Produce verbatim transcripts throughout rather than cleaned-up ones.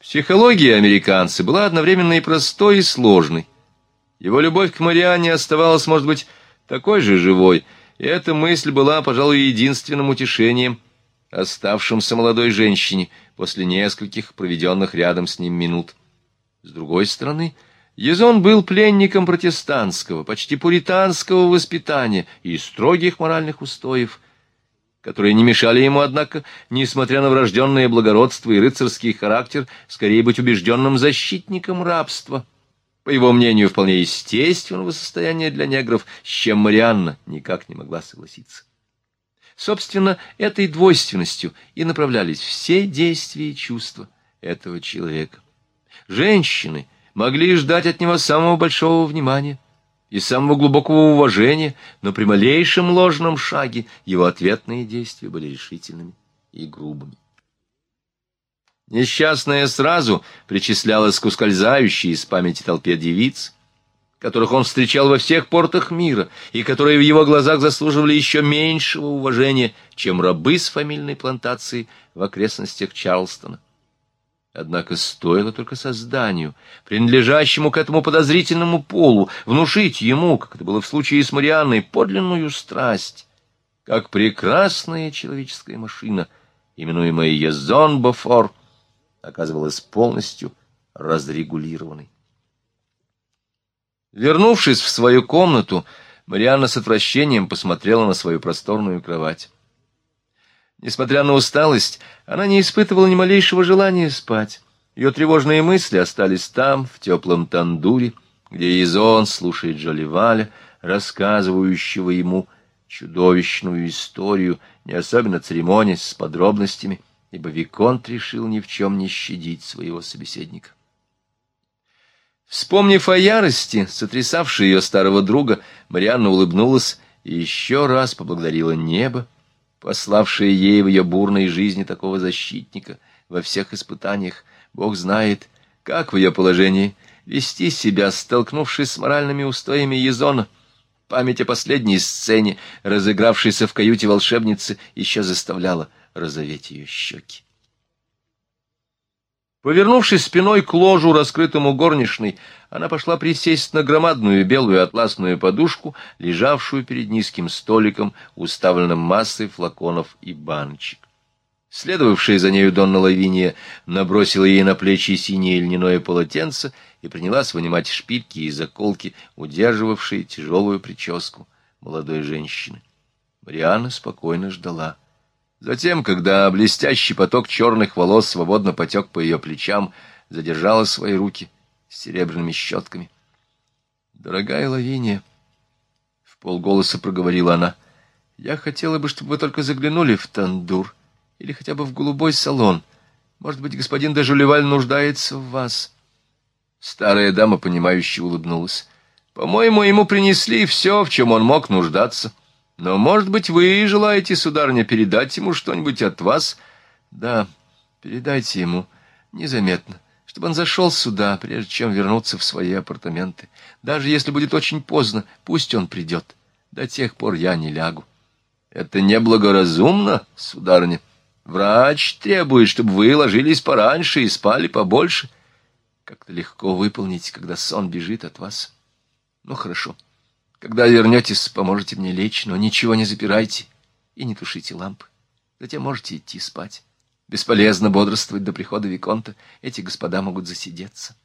Психология американца была одновременно и простой, и сложной. Его любовь к Марианне оставалась, может быть, такой же живой, и эта мысль была, пожалуй, единственным утешением, оставшимся молодой женщине после нескольких проведенных рядом с ним минут. С другой стороны, Язон был пленником протестантского, почти пуританского воспитания и строгих моральных устоев, которые не мешали ему, однако, несмотря на врожденное благородство и рыцарский характер, скорее быть убежденным защитником рабства, по его мнению, вполне естественного состояния для негров, с чем Марианна никак не могла согласиться. Собственно, этой двойственностью и направлялись все действия и чувства этого человека. Женщины могли ждать от него самого большого внимания и самого глубокого уважения, но при малейшем ложном шаге его ответные действия были решительными и грубыми. Несчастная сразу причислялась к ускользающей из памяти толпе девиц, которых он встречал во всех портах мира, и которые в его глазах заслуживали еще меньшего уважения, чем рабы с фамильной плантации в окрестностях Чарльстона. Однако стоило только созданию, принадлежащему к этому подозрительному полу, внушить ему, как это было в случае с Марианной, подлинную страсть, как прекрасная человеческая машина, именуемая Язон Бофор, оказывалась полностью разрегулированной. Вернувшись в свою комнату, Марианна с отвращением посмотрела на свою просторную кровать. Несмотря на усталость, она не испытывала ни малейшего желания спать. Ее тревожные мысли остались там, в теплом тандуре, где Язон слушает Джоливаля, рассказывающего ему чудовищную историю, не особенно церемонясь с подробностями, ибо виконт решил ни в чем не щадить своего собеседника. Вспомнив о ярости, сотрясавшей ее старого друга, Марианна улыбнулась и еще раз поблагодарила небо, пославшее ей в ее бурной жизни такого защитника во всех испытаниях. Бог знает, как в ее положении вести себя, столкнувшись с моральными устоями Язона. Память о последней сцене, разыгравшейся в каюте волшебницы, еще заставляла розоветь ее щеки. Повернувшись спиной к ложу, раскрытому горничной, она пошла присесть на громадную белую атласную подушку, лежавшую перед низким столиком, уставленным массой флаконов и баночек. Следовавшая за нею Донна Лавиния набросила ей на плечи синее льняное полотенце и принялась вынимать шпильки и заколки, удерживавшие тяжелую прическу молодой женщины. Марианна спокойно ждала. Затем, когда блестящий поток черных волос свободно потек по ее плечам, задержала свои руки с серебряными щетками. «Дорогая Лавиния», — вполголоса проговорила она, — «я хотела бы, чтобы вы только заглянули в тандур или хотя бы в голубой салон. Может быть, господин де Жюлеваль нуждается в вас». Старая дама, понимающе улыбнулась. «По-моему, ему принесли все, в чем он мог нуждаться. Но, может быть, вы желаете, сударыня, передать ему что-нибудь от вас?» «Да, передайте ему незаметно, чтобы он зашел сюда, прежде чем вернуться в свои апартаменты. Даже если будет очень поздно, пусть он придет. До тех пор я не лягу». «Это неблагоразумно, сударыня. Врач требует, чтобы вы ложились пораньше и спали побольше. Как-то легко выполнить, когда сон бежит от вас. Ну, хорошо. Когда вернетесь, поможете мне лечь, но ничего не запирайте и не тушите лампы. Затем можете идти спать. Бесполезно бодрствовать до прихода виконта. Эти господа могут засидеться».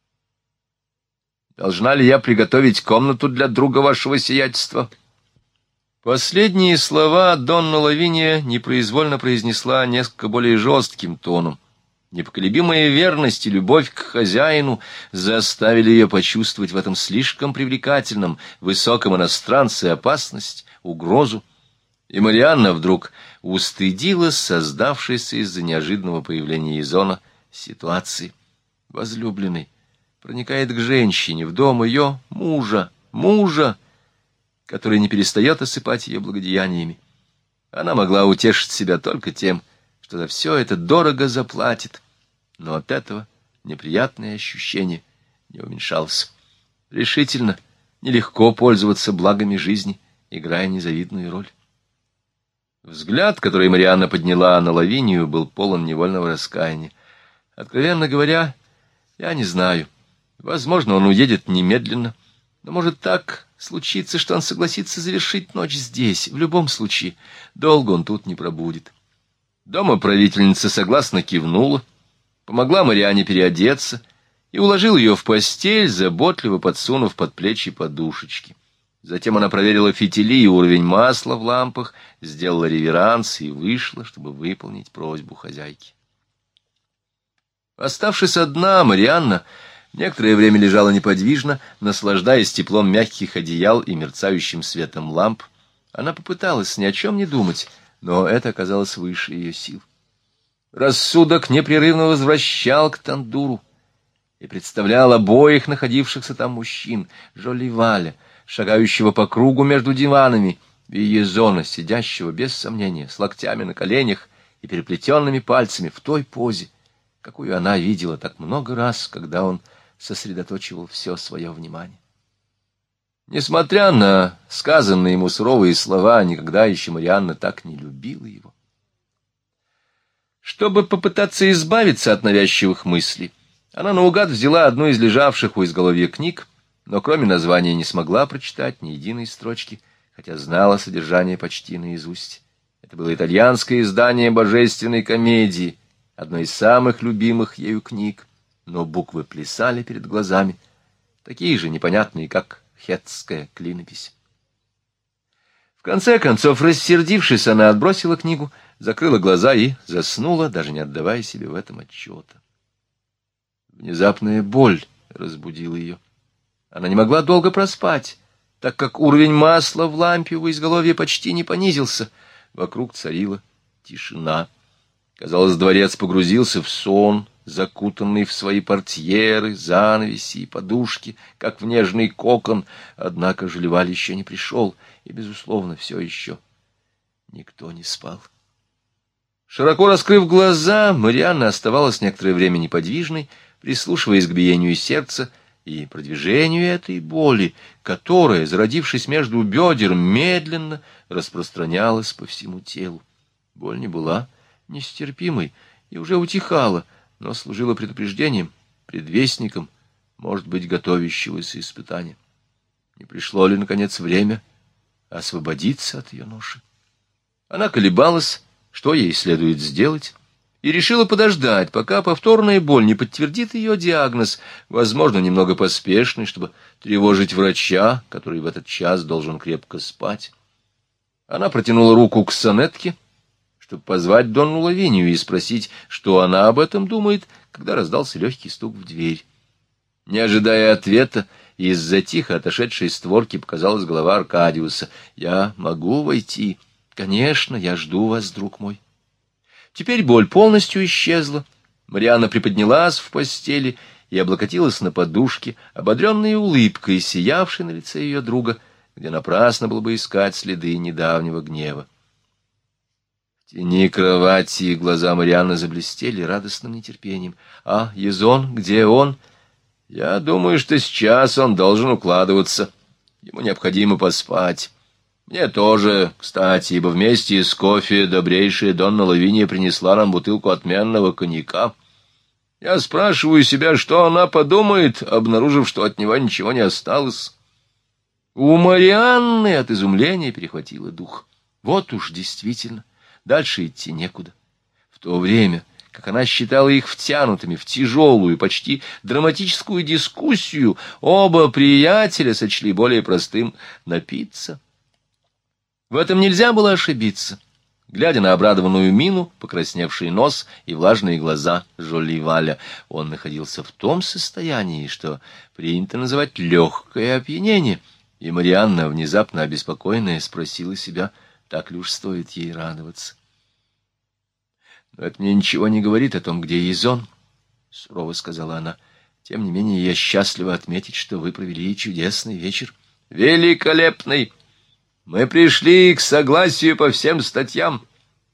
«Должна ли я приготовить комнату для друга вашего сиятельства?» Последние слова Донна Лавиния непроизвольно произнесла несколько более жестким тоном. Непоколебимая верность и любовь к хозяину заставили ее почувствовать в этом слишком привлекательном, высоком иностранце опасность, угрозу. И Марианна вдруг устыдилась создавшейся из-за неожиданного появления Язона ситуации. Возлюбленный проникает к женщине в дом ее мужа, мужа, который не перестает осыпать ее благодеяниями. Она могла утешить себя только тем, что за все это дорого заплатит, но от этого неприятное ощущение не уменьшалось. Решительно нелегко пользоваться благами жизни, играя незавидную роль. Взгляд, который Марианна подняла на Лавинию, был полон невольного раскаяния. Откровенно говоря, я не знаю. Возможно, он уедет немедленно. Но может так случиться, что он согласится завершить ночь здесь. В любом случае, долго он тут не пробудет. Домоправительница согласно кивнула, помогла Марианне переодеться и уложил ее в постель, заботливо подсунув под плечи подушечки. Затем она проверила фитили и уровень масла в лампах, сделала реверанс и вышла, чтобы выполнить просьбу хозяйки. Оставшись одна, Марианна некоторое время лежала неподвижно, наслаждаясь теплом мягких одеял и мерцающим светом ламп. Она попыталась ни о чем не думать, но это оказалось выше ее сил. Рассудок непрерывно возвращал к Тандуру и представлял обоих находившихся там мужчин, Жолливаля, шагающего по кругу между диванами, и Езона, сидящего, без сомнения, с локтями на коленях и переплетенными пальцами в той позе, какую она видела так много раз, когда он сосредоточивал все свое внимание. Несмотря на сказанные ему суровые слова, никогда еще Марианна так не любила его. Чтобы попытаться избавиться от навязчивых мыслей, она наугад взяла одну из лежавших у изголовья книг, но кроме названия не смогла прочитать ни единой строчки, хотя знала содержание почти наизусть. Это было итальянское издание божественной комедии, одной из самых любимых ею книг, но буквы плясали перед глазами, такие же непонятные, как хеттская клинопись. В конце концов, рассердившись, она отбросила книгу, закрыла глаза и заснула, даже не отдавая себе в этом отчета. Внезапная боль разбудила ее. Она не могла долго проспать, так как уровень масла в лампе у изголовья почти не понизился. Вокруг царила тишина. Казалось, дворец погрузился в сон, закутанный в свои портьеры, занавеси и подушки, как в нежный кокон. Однако Жолливаль еще не пришел, и, безусловно, все еще никто не спал. Широко раскрыв глаза, Марианна оставалась некоторое время неподвижной, прислушиваясь к биению сердца и продвижению этой боли, которая, зародившись между бедер, медленно распространялась по всему телу. Боль не была нестерпимой и уже утихала, но служила предупреждением, предвестником, может быть, готовящегося испытания. Не пришло ли, наконец, время освободиться от ее ноши? Она колебалась, что ей следует сделать, и решила подождать, пока повторная боль не подтвердит ее диагноз, возможно, немного поспешный, чтобы тревожить врача, который в этот час должен крепко спать. Она протянула руку к сонетке, чтобы позвать Донну Лавинию и спросить, что она об этом думает, когда раздался легкий стук в дверь. Не ожидая ответа, из-за тихо отошедшей створки показалась голова Аркадиуса. «Я могу войти?» «Конечно, я жду вас, друг мой». Теперь боль полностью исчезла. Марианна приподнялась в постели и облокотилась на подушке, ободренной улыбкой, сиявшей на лице ее друга, где напрасно было бы искать следы недавнего гнева. В тени кровати глаза Марианны заблестели радостным нетерпением. «А, Езон, где он?» «Я думаю, что сейчас он должен укладываться. Ему необходимо поспать. Мне тоже, кстати, ибо вместе с кофе добрейшая Донна Лавиния принесла нам бутылку отменного коньяка. Я спрашиваю себя, что она подумает, обнаружив, что от него ничего не осталось». У Марианны от изумления перехватило дух. Вот уж действительно, дальше идти некуда. В то время, как она считала их втянутыми в тяжелую, почти драматическую дискуссию, оба приятеля сочли более простым напиться. В этом нельзя было ошибиться. Глядя на обрадованную мину, покрасневший нос и влажные глаза Жолливаля, он находился в том состоянии, что принято называть легкое опьянение, и Марианна, внезапно обеспокоенная, спросила себя, так ли уж стоит ей радоваться. «Но это мне ничего не говорит о том, где Езон», — сурово сказала она. «Тем не менее, я счастлива отметить, что вы провели чудесный вечер». «Великолепный! Мы пришли к согласию по всем статьям.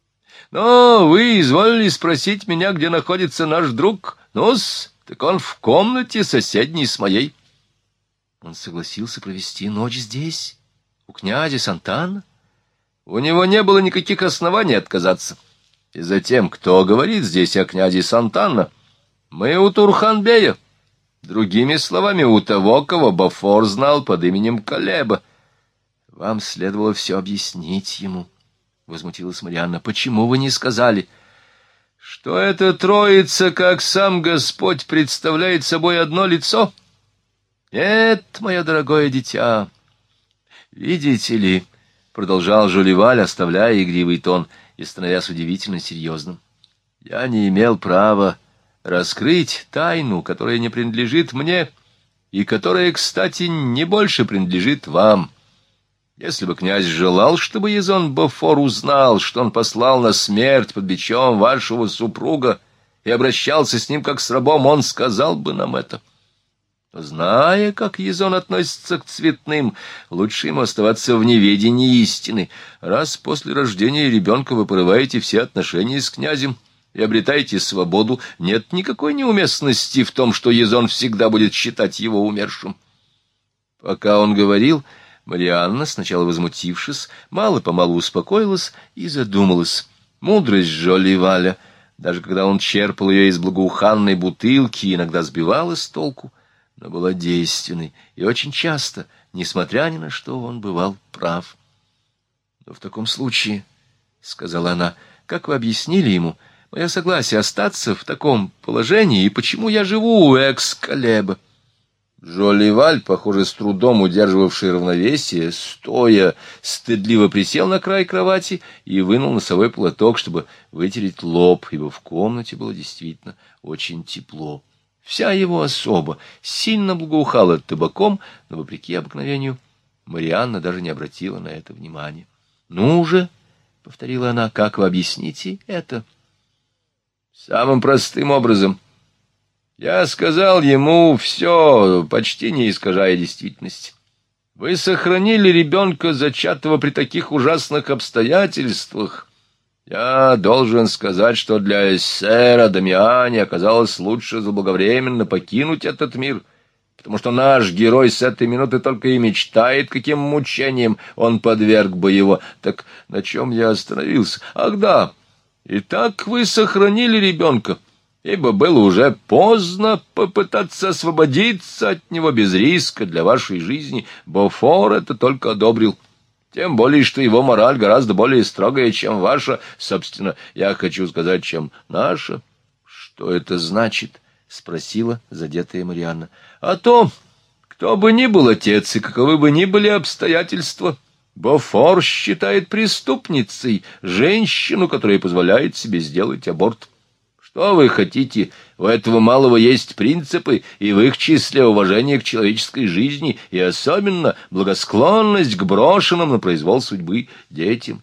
Но вы изволили спросить меня, где находится наш друг. Ну-с, так он в комнате соседней с моей». Он согласился провести ночь здесь, у князя Сант'Анна? У него не было никаких оснований отказаться. И затем, кто говорит здесь о князе Сант'Анна? Мы у Турханбея. Другими словами, у того, кого Бофор знал под именем Калеба. — Вам следовало все объяснить ему, — возмутилась Марианна. — Почему вы не сказали, что эта троица, как сам Господь, представляет собой одно лицо? Нет, мое дорогое дитя, видите ли, — продолжал Жоливаль, оставляя игривый тон и становясь удивительно серьезным, — я не имел права раскрыть тайну, которая не принадлежит мне и которая, кстати, не больше принадлежит вам. Если бы князь желал, чтобы Язон Бофор узнал, что он послал на смерть под бичом вашего супруга и обращался с ним как с рабом, он сказал бы нам это. Но зная, как Язон относится к цветным, лучше ему оставаться в неведении истины. Раз после рождения ребенка вы порываете все отношения с князем и обретаете свободу, нет никакой неуместности в том, что Язон всегда будет считать его умершим. Пока он говорил, Марианна, сначала возмутившись, мало-помалу успокоилась и задумалась. Мудрость Жоливаля, даже когда он черпал ее из благоуханной бутылки, иногда сбивала с толку, но была действенной, и очень часто, несмотря ни на что, он бывал прав. — Но в таком случае, — сказала она, — как вы объяснили ему мое согласие остаться в таком положении, и почему я живу у экс-Калеба? Жоливаль, похоже, с трудом удерживавший равновесие, стоя, стыдливо присел на край кровати и вынул носовой платок, чтобы вытереть лоб, ибо в комнате было действительно очень тепло. Вся его особа сильно благоухала табаком, но, вопреки обыкновению, Марианна даже не обратила на это внимания. — Ну же, — повторила она, — как вы объясните это? — Самым простым образом. Я сказал ему все, почти не искажая действительность. Вы сохранили ребенка, зачатого при таких ужасных обстоятельствах. Я должен сказать, что для сэра Дамиани оказалось лучше заблаговременно покинуть этот мир, потому что наш герой с этой минуты только и мечтает, каким мучением он подверг бы его. Так на чем я остановился? Ах да, итак вы сохранили ребенка, ибо было уже поздно попытаться освободиться от него без риска для вашей жизни. Бофор это только одобрил. Тем более, что его мораль гораздо более строгая, чем ваша. Собственно, я хочу сказать, чем наша. — Что это значит? — спросила задетая Марианна. — А то, кто бы ни был отец и каковы бы ни были обстоятельства, Бофор считает преступницей женщину, которая позволяет себе сделать аборт. Что вы хотите? У этого малого есть принципы, и в их числе уважение к человеческой жизни, и особенно благосклонность к брошенным на произвол судьбы детям.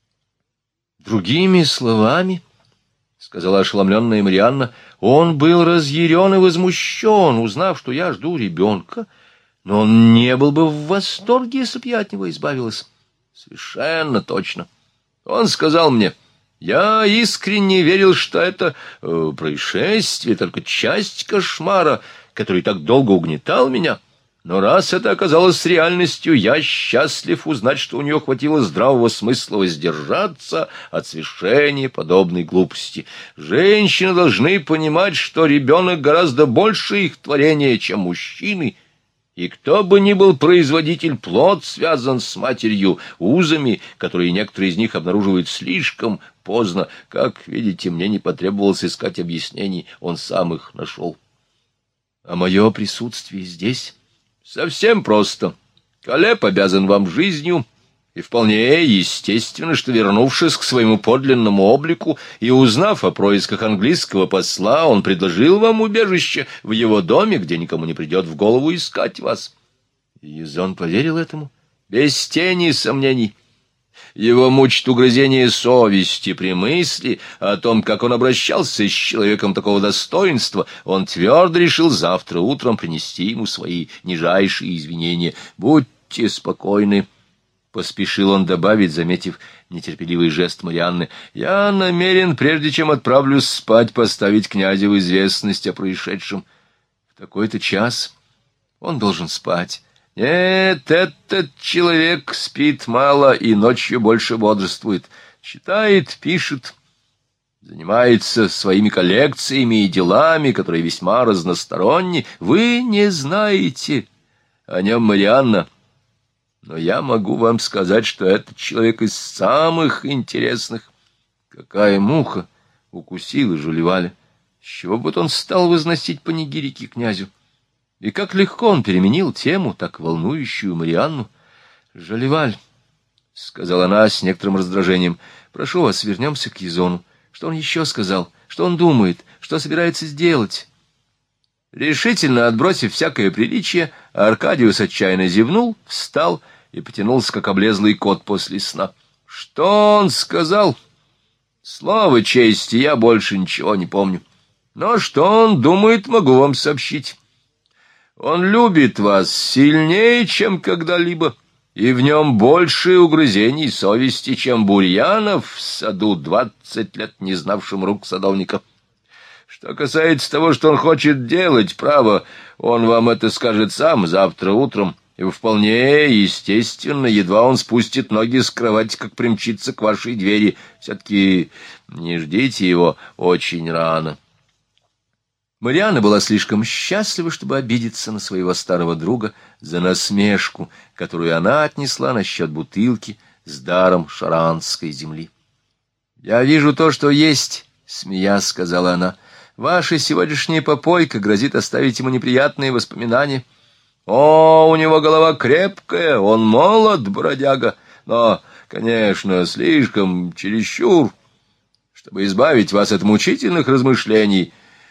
Другими словами, — сказала ошеломленная Марианна, — он был разъярен и возмущен, узнав, что я жду ребенка, но он не был бы в восторге, если б я от него избавилась. Совершенно точно. Он сказал мне: я искренне верил, что это э, происшествие, только часть кошмара, который так долго угнетал меня. Но раз это оказалось реальностью, я счастлив узнать, что у нее хватило здравого смысла воздержаться от совершения подобной глупости. Женщины должны понимать, что ребенок гораздо больше их творения, чем мужчины, и кто бы ни был производитель, плод связан с матерью узами, которые некоторые из них обнаруживают слишком поздно. Как видите, мне не потребовалось искать объяснений, он сам их нашел. А мое присутствие здесь совсем просто. Калеб обязан вам жизнью, и вполне естественно, что, вернувшись к своему подлинному облику и узнав о происках английского посла, он предложил вам убежище в его доме, где никому не придет в голову искать вас. Язон поверил этому без тени сомнений. Его мучит угрызение совести при мысли о том, как он обращался с человеком такого достоинства. Он твердо решил завтра утром принести ему свои нижайшие извинения. Будьте спокойны, — поспешил он добавить, заметив нетерпеливый жест Марианны. — Я намерен, прежде чем отправлюсь спать, поставить князя в известность о происшедшем. В такой-то час он должен спать. Нет, этот человек спит мало и ночью больше бодрствует. Читает, пишет. занимается своими коллекциями и делами, которые весьма разносторонни. Вы не знаете о нем, Марианна, но я могу вам сказать, что этот человек из самых интересных. Какая муха укусила Жюли-Валя! С чего бы он стал возносить панигирики князю? И как легко он переменил тему, так волнующую Марианну. «Жюли-Валь», — сказала она с некоторым раздражением, — «прошу вас, вернемся к Язону. Что он еще сказал? Что он думает? Что собирается сделать?» Решительно отбросив всякое приличие, Аркадиус отчаянно зевнул, встал и потянулся, как облезлый кот после сна. «Что он сказал? Слово чести, я больше ничего не помню. Но что он думает, могу вам сообщить. Он любит вас сильнее, чем когда-либо, и в нем больше угрызений совести, чем бурьянов в саду, двадцать лет не знавшим рук садовника. Что касается того, что он хочет делать, право, он вам это скажет сам завтра утром, и вполне естественно, едва он спустит ноги с кровати, как примчится к вашей двери. Все-таки не ждите его очень рано». Марианна была слишком счастлива, чтобы обидеться на своего старого друга за насмешку, которую она отнесла насчет бутылки с даром шаранской земли. «Я вижу то, что есть», — смеясь сказала она. «Ваша сегодняшняя попойка грозит оставить ему неприятные воспоминания. О, у него голова крепкая, он молод, бродяга, но, конечно, слишком чересчур. Чтобы избавить вас от мучительных размышлений,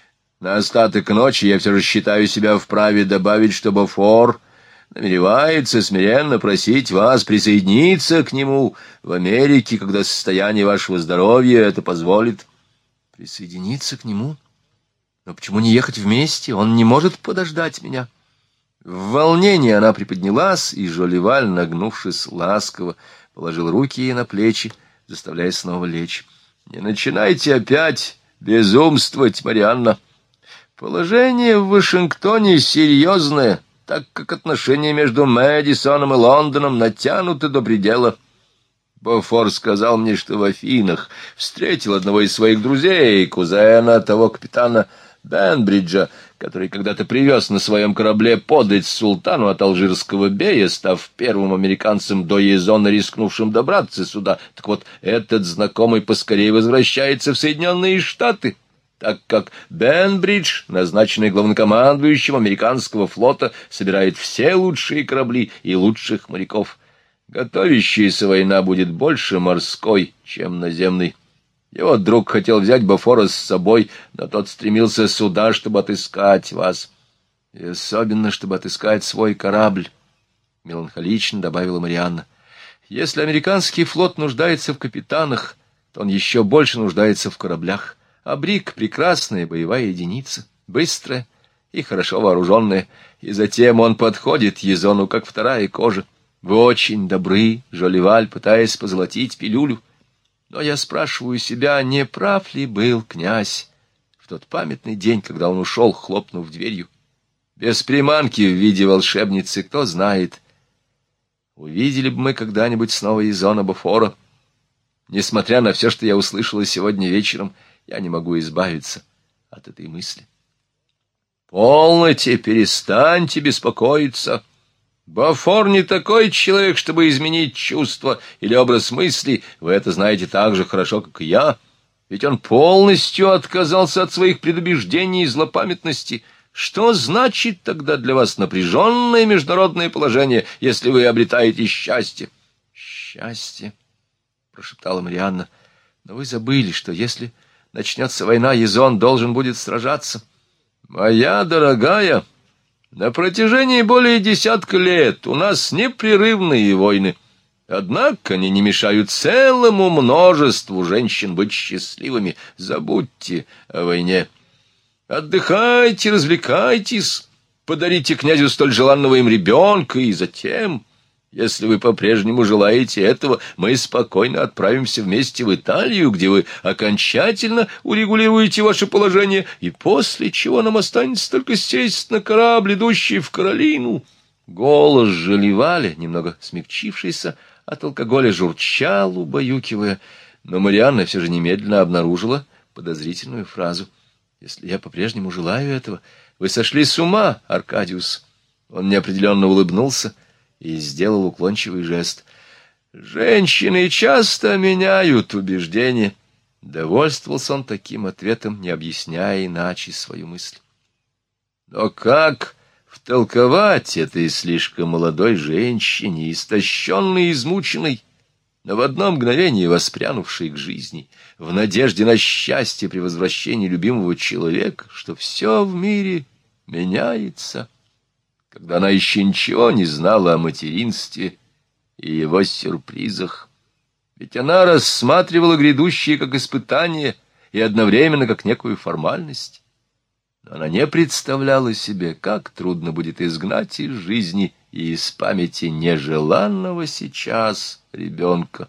на остаток ночи я все же считаю себя вправе добавить, что Бофор намеревается смиренно просить вас присоединиться к нему в Америке, когда состояние вашего здоровья это позволит». «Присоединиться к нему? Но почему не ехать вместе? Он не может подождать меня». В волнении она приподнялась, и Жюли-Валь, нагнувшись ласково, положил руки ей на плечи, заставляя снова лечь. «Не начинайте опять безумствовать, Марианна. Положение в Вашингтоне серьезное, так как отношения между Мэдисоном и Лондоном натянуты до предела. Бофор сказал мне, что в Афинах встретил одного из своих друзей, кузена того капитана Бенбриджа, который когда-то привез на своем корабле подать султану от алжирского бея, став первым американцем до Язона, рискнувшим добраться сюда. Так вот, этот знакомый поскорее возвращается в Соединенные Штаты, так как Бенбридж, назначенный главнокомандующим американского флота, собирает все лучшие корабли и лучших моряков. Готовящаяся война будет больше морской, чем наземной. Его друг хотел взять Бофора с собой, но тот стремился сюда, чтобы отыскать вас. И особенно, чтобы отыскать свой корабль, — меланхолично добавила Марианна. Если американский флот нуждается в капитанах, то он еще больше нуждается в кораблях. А Брик — прекрасная боевая единица, быстрая и хорошо вооруженная, и затем он подходит Язону, как вторая кожа. Вы очень добры, Жюли-Валь, пытаясь позолотить пилюлю. Но я спрашиваю себя, не прав ли был князь в тот памятный день, когда он ушел, хлопнув дверью. Без приманки в виде волшебницы, кто знает, увидели бы мы когда-нибудь снова Язона Бофора. Несмотря на все, что я услышала сегодня вечером, я не могу избавиться от этой мысли. Полноте, перестаньте беспокоиться. Бофор не такой человек, чтобы изменить чувства или образ мысли. Вы это знаете так же хорошо, как и я. Ведь он полностью отказался от своих предубеждений и злопамятности. Что значит тогда для вас напряженное международное положение, если вы обретаете счастье? — Счастье, — прошептала Марианна. — Но вы забыли, что если начнется война, Язон должен будет сражаться. — Моя дорогая... На протяжении более десятка лет у нас непрерывные войны. Однако они не мешают целому множеству женщин быть счастливыми. Забудьте о войне. Отдыхайте, развлекайтесь, подарите князю столь желанного им ребенка, и затем, если вы по-прежнему желаете этого, мы спокойно отправимся вместе в Италию, где вы окончательно урегулируете ваше положение, и после чего нам останется только сесть на корабль, идущий в Каролину». Голос Жюли-Валя, немного смягчившийся от алкоголя, журчал, убаюкивая, но Марианна все же немедленно обнаружила подозрительную фразу. «Если я по-прежнему желаю этого, вы сошли с ума, Аркадиус». Он неопределенно улыбнулся и сделал уклончивый жест. «Женщины часто меняют убеждения». Довольствовался он таким ответом, не объясняя иначе свою мысль. Но как втолковать этой слишком молодой женщине, истощенной и измученной, но в одно мгновение воспрянувшей к жизни, в надежде на счастье при возвращении любимого человека, что все в мире меняется, когда она еще ничего не знала о материнстве и его сюрпризах? Ведь она рассматривала грядущее как испытание и одновременно как некую формальность. Но она не представляла себе, как трудно будет изгнать из жизни и из памяти нежеланного сейчас ребенка.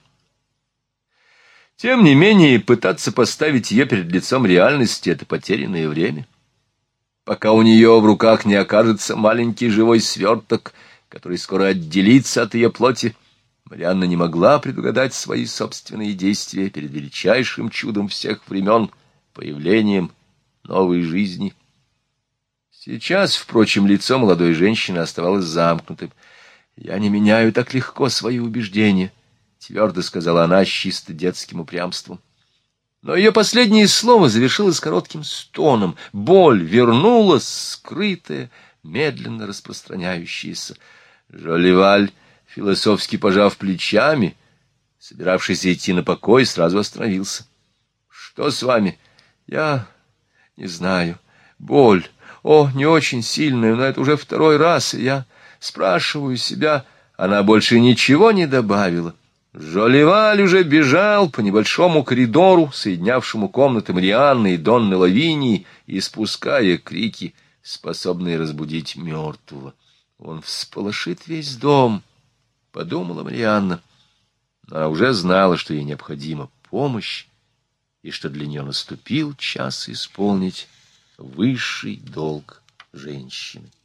Тем не менее, пытаться поставить ее перед лицом реальности — это потерянное время. Пока у нее в руках не окажется маленький живой сверток, который скоро отделится от ее плоти, Марианна не могла предугадать свои собственные действия перед величайшим чудом всех времен — появлением новой жизни. Сейчас, впрочем, лицо молодой женщины оставалось замкнутым. «Я не меняю так легко свои убеждения», — твердо сказала она с чисто детским упрямством. Но ее последнее слово завершилось коротким стоном. Боль вернулась, скрытая, медленно распространяющаяся. Жолливаль, философски пожав плечами, собиравшийся идти на покой, сразу остановился. — Что с вами? — Я не знаю. Боль. О, не очень сильная, но это уже второй раз, и я спрашиваю себя... Она больше ничего не добавила. Жолливаль уже бежал по небольшому коридору, соединявшему комнаты Марианны и Донны Лавинии, испуская крики, способные разбудить мертвого. Он всполошит весь дом, — подумала Марианна. Она уже знала, что ей необходима помощь, и что для нее наступил час исполнить высший долг женщины.